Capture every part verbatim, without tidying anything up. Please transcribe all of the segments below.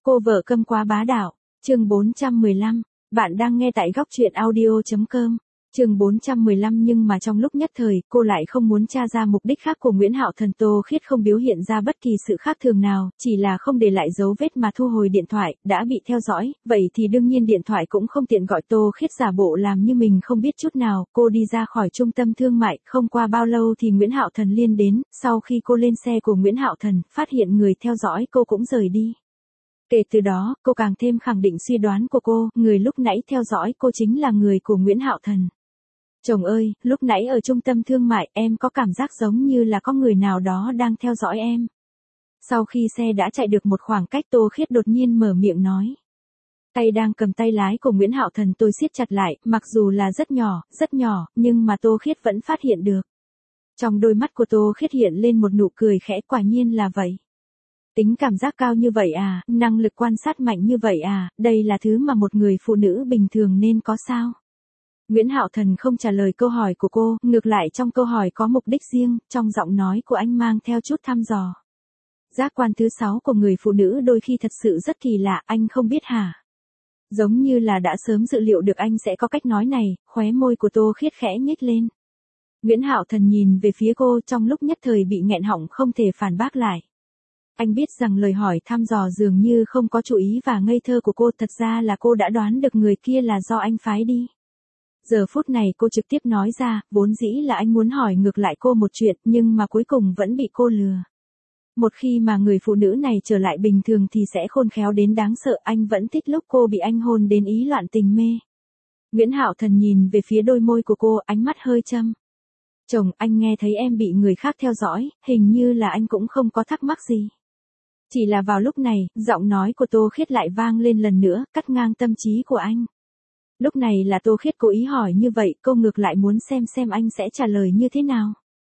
Cô vợ câm quá bá đạo, chương bốn trăm mười lăm, bạn đang nghe tại góc truyện audio.com, chương bốn trăm mười lăm nhưng mà trong lúc nhất thời, cô lại không muốn tra ra mục đích khác của Nguyễn Hạo Thần. Tô Khiết không biểu hiện ra bất kỳ sự khác thường nào, chỉ là không để lại dấu vết mà thu hồi điện thoại, đã bị theo dõi, vậy thì đương nhiên điện thoại cũng không tiện gọi. Tô Khiết giả bộ làm như mình không biết chút nào, cô đi ra khỏi trung tâm thương mại, không qua bao lâu thì Nguyễn Hạo Thần liên đến, sau khi cô lên xe của Nguyễn Hạo Thần, phát hiện người theo dõi cô cũng rời đi. Kể từ đó, cô càng thêm khẳng định suy đoán của cô, người lúc nãy theo dõi cô chính là người của Nguyễn Hạo Thần. Chồng ơi, lúc nãy ở trung tâm thương mại em có cảm giác giống như là có người nào đó đang theo dõi em. Sau khi xe đã chạy được một khoảng cách, Tô Khiết đột nhiên mở miệng nói. Tay đang cầm tay lái của Nguyễn Hạo Thần tôi siết chặt lại, mặc dù là rất nhỏ, rất nhỏ, nhưng mà Tô Khiết vẫn phát hiện được. Trong đôi mắt của Tô Khiết hiện lên một nụ cười khẽ, quả nhiên là vậy. Tính cảm giác cao như vậy à, năng lực quan sát mạnh như vậy à, đây là thứ mà một người phụ nữ bình thường nên có sao? Nguyễn Hạo Thần không trả lời câu hỏi của cô, ngược lại trong câu hỏi có mục đích riêng, trong giọng nói của anh mang theo chút thăm dò. Giác quan thứ sáu của người phụ nữ đôi khi thật sự rất kỳ lạ, anh không biết hả? Giống như là đã sớm dự liệu được anh sẽ có cách nói này, khóe môi của Tô Khiết khẽ nhếch lên. Nguyễn Hạo Thần nhìn về phía cô, trong lúc nhất thời bị nghẹn họng không thể phản bác lại. Anh biết rằng lời hỏi thăm dò dường như không có chủ ý và ngây thơ của cô, thật ra là cô đã đoán được người kia là do anh phái đi. Giờ phút này cô trực tiếp nói ra, vốn dĩ là anh muốn hỏi ngược lại cô một chuyện, nhưng mà cuối cùng vẫn bị cô lừa. Một khi mà người phụ nữ này trở lại bình thường thì sẽ khôn khéo đến đáng sợ, anh vẫn thích lúc cô bị anh hôn đến ý loạn tình mê. Nguyễn Hạo Thần nhìn về phía đôi môi của cô, ánh mắt hơi châm. Chồng, anh nghe thấy em bị người khác theo dõi, hình như là anh cũng không có thắc mắc gì. Chỉ là vào lúc này, giọng nói của Tô Khiết lại vang lên lần nữa, cắt ngang tâm trí của anh. Lúc này là Tô Khiết cố ý hỏi như vậy, cô ngược lại muốn xem xem anh sẽ trả lời như thế nào.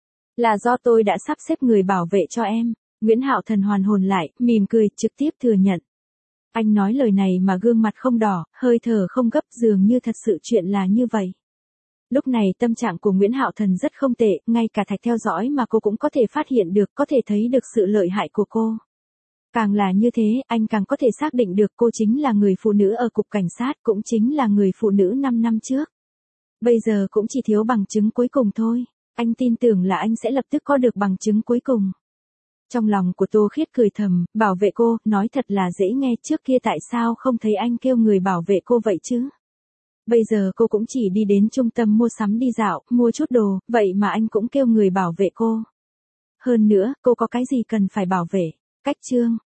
Là do tôi đã sắp xếp người bảo vệ cho em. Nguyễn Hạo Thần hoàn hồn lại, mỉm cười, trực tiếp thừa nhận. Anh nói lời này mà gương mặt không đỏ, hơi thở không gấp, dường như thật sự chuyện là như vậy. Lúc này tâm trạng của Nguyễn Hạo Thần rất không tệ, ngay cả thạch theo dõi mà cô cũng có thể phát hiện được, có thể thấy được sự lợi hại của cô. Càng là như thế, anh càng có thể xác định được cô chính là người phụ nữ ở cục cảnh sát, cũng chính là người phụ nữ năm năm trước. Bây giờ cũng chỉ thiếu bằng chứng cuối cùng thôi, anh tin tưởng là anh sẽ lập tức có được bằng chứng cuối cùng. Trong lòng của Tô Khiết cười thầm, bảo vệ cô, nói thật là dễ nghe, trước kia tại sao không thấy anh kêu người bảo vệ cô vậy chứ? Bây giờ cô cũng chỉ đi đến trung tâm mua sắm đi dạo, mua chút đồ, vậy mà anh cũng kêu người bảo vệ cô. Hơn nữa, cô có cái gì cần phải bảo vệ? Cách chương.